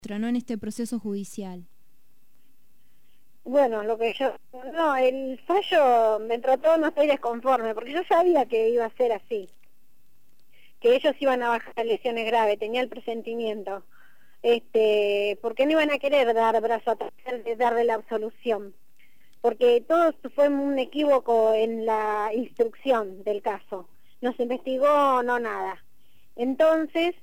¿no? En este proceso judicial. Bueno, no, el fallo, dentro de todo no estoy desconforme, porque yo sabía que iba a ser así, que ellos iban a bajar lesiones graves, tenía el presentimiento, porque no iban a querer dar brazo a torcer de darle la absolución, porque todo fue un equívoco en la instrucción del caso, no se investigó, no nada. Entonces,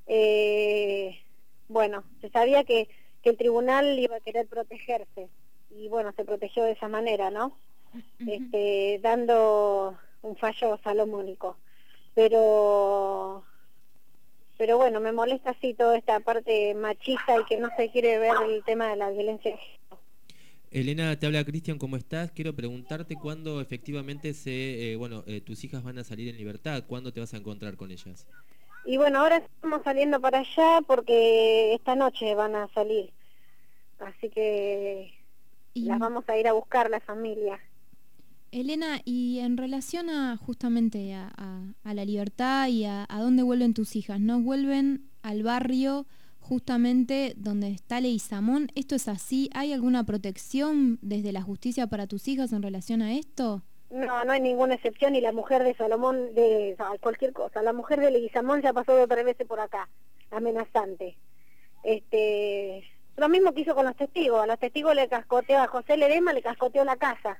bueno, se sabía que el tribunal iba a querer protegerse, y bueno, se protegió de esa manera, ¿no? Dando un fallo salomónico. Pero bueno, me molesta así toda esta parte machista y que no se quiere ver el tema de la violencia de género. Elena, te habla Cristian, ¿cómo estás? Quiero preguntarte cuándo efectivamente tus hijas van a salir en libertad, ¿cuándo te vas a encontrar con ellas? Y bueno, ahora estamos saliendo para allá porque esta noche van a salir, así que las vamos a ir a buscar la familia. Elena, y en relación a justamente a la libertad y a dónde vuelven tus hijas, ¿no? Vuelven al barrio justamente donde está Leguizamón. ¿Esto es así? ¿Hay alguna protección desde la justicia para tus hijas en relación a esto? No, no hay ninguna excepción, y la mujer de Salomón, cualquier cosa, la mujer de Leguizamón ya pasó 2 o 3 veces por acá, amenazante. Lo mismo que hizo con los testigos, a los testigos le cascoteó, a José Ledesma le cascoteó la casa.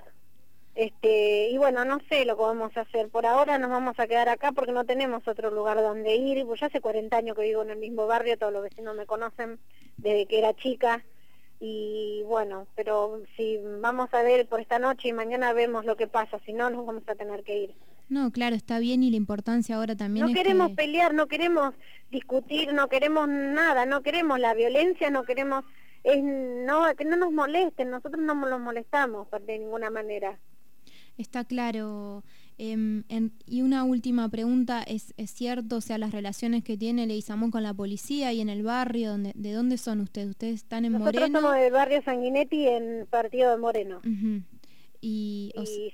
Y bueno, no sé lo que vamos a hacer. Por ahora nos vamos a quedar acá porque no tenemos otro lugar donde ir. Pues ya hace 40 años que vivo en el mismo barrio, todos los vecinos me conocen desde que era chica. Y bueno, pero si vamos a ver por esta noche y mañana vemos lo que pasa, si no nos vamos a tener que ir. No, claro, está bien, y la importancia ahora también no es queremos pelear, no queremos discutir, no queremos nada, no queremos la violencia, no queremos que no nos molesten, nosotros no los molestamos de ninguna manera. Está claro. Y una última pregunta, ¿es cierto, o sea, las relaciones que tiene Leguizamón con la policía y en el barrio? ¿De dónde son ustedes? ¿Ustedes están en Moreno? Nosotros somos del barrio Sanguinetti, en partido de Moreno. Uh-huh. Sí,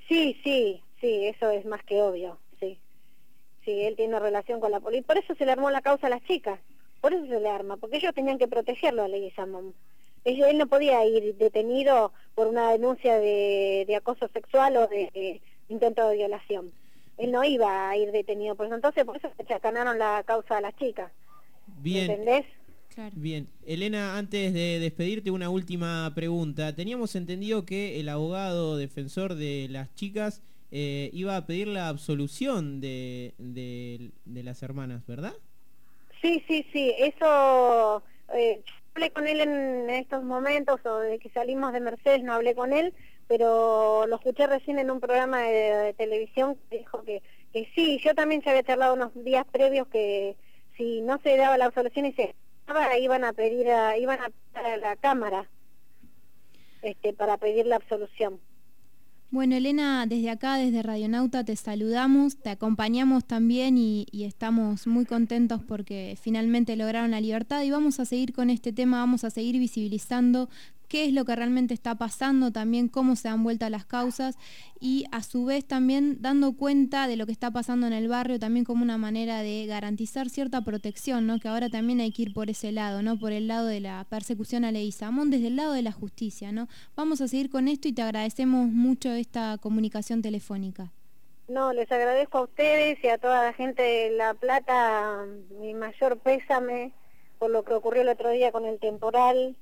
eso es más que obvio, sí. Sí, él tiene relación con la policía, por eso se le armó la causa a las chicas, por eso se le arma, porque ellos tenían que protegerlo a Leguizamón. Él no podía ir detenido por una denuncia de acoso sexual o de intento de violación. Él no iba a ir detenido, por eso se chacanaron la causa a las chicas. Bien. ¿Entendés? Claro. Bien. Elena, antes de despedirte, una última pregunta. Teníamos entendido que el abogado defensor de las chicas iba a pedir la absolución de las hermanas, ¿verdad? Sí, eso... hablé con él en estos momentos, o de que salimos de Mercedes no hablé con él, pero lo escuché recién en un programa de televisión que dijo que sí. Yo también ya había charlado unos días previos que si no se daba la absolución y se daba, iban a pedir a la Cámara para pedir la absolución. Bueno, Elena, desde acá, desde Radionauta, te saludamos, te acompañamos también y estamos muy contentos porque finalmente lograron la libertad, y vamos a seguir con este tema, vamos a seguir visibilizando qué es lo que realmente está pasando, también cómo se dan vuelta las causas, y a su vez también dando cuenta de lo que está pasando en el barrio, también como una manera de garantizar cierta protección, ¿no? Que ahora también hay que ir por ese lado, ¿no? Por el lado de la persecución a Leguizamón, desde el lado de la justicia, ¿no? Vamos a seguir con esto y te agradecemos mucho esta comunicación telefónica. No, les agradezco a ustedes y a toda la gente de La Plata, mi mayor pésame por lo que ocurrió el otro día con el temporal.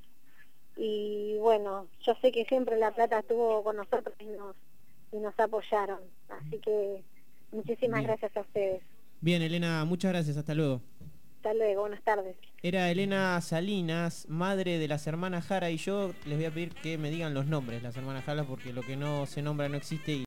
Y bueno, yo sé que siempre La Plata estuvo con nosotros y nos apoyaron. Así que muchísimas gracias a ustedes. Bien, Elena, muchas gracias. Hasta luego. Hasta luego, buenas tardes. Era Elena Salinas, madre de las hermanas Jara, y yo les voy a pedir que me digan los nombres, las hermanas Jara, porque lo que no se nombra no existe.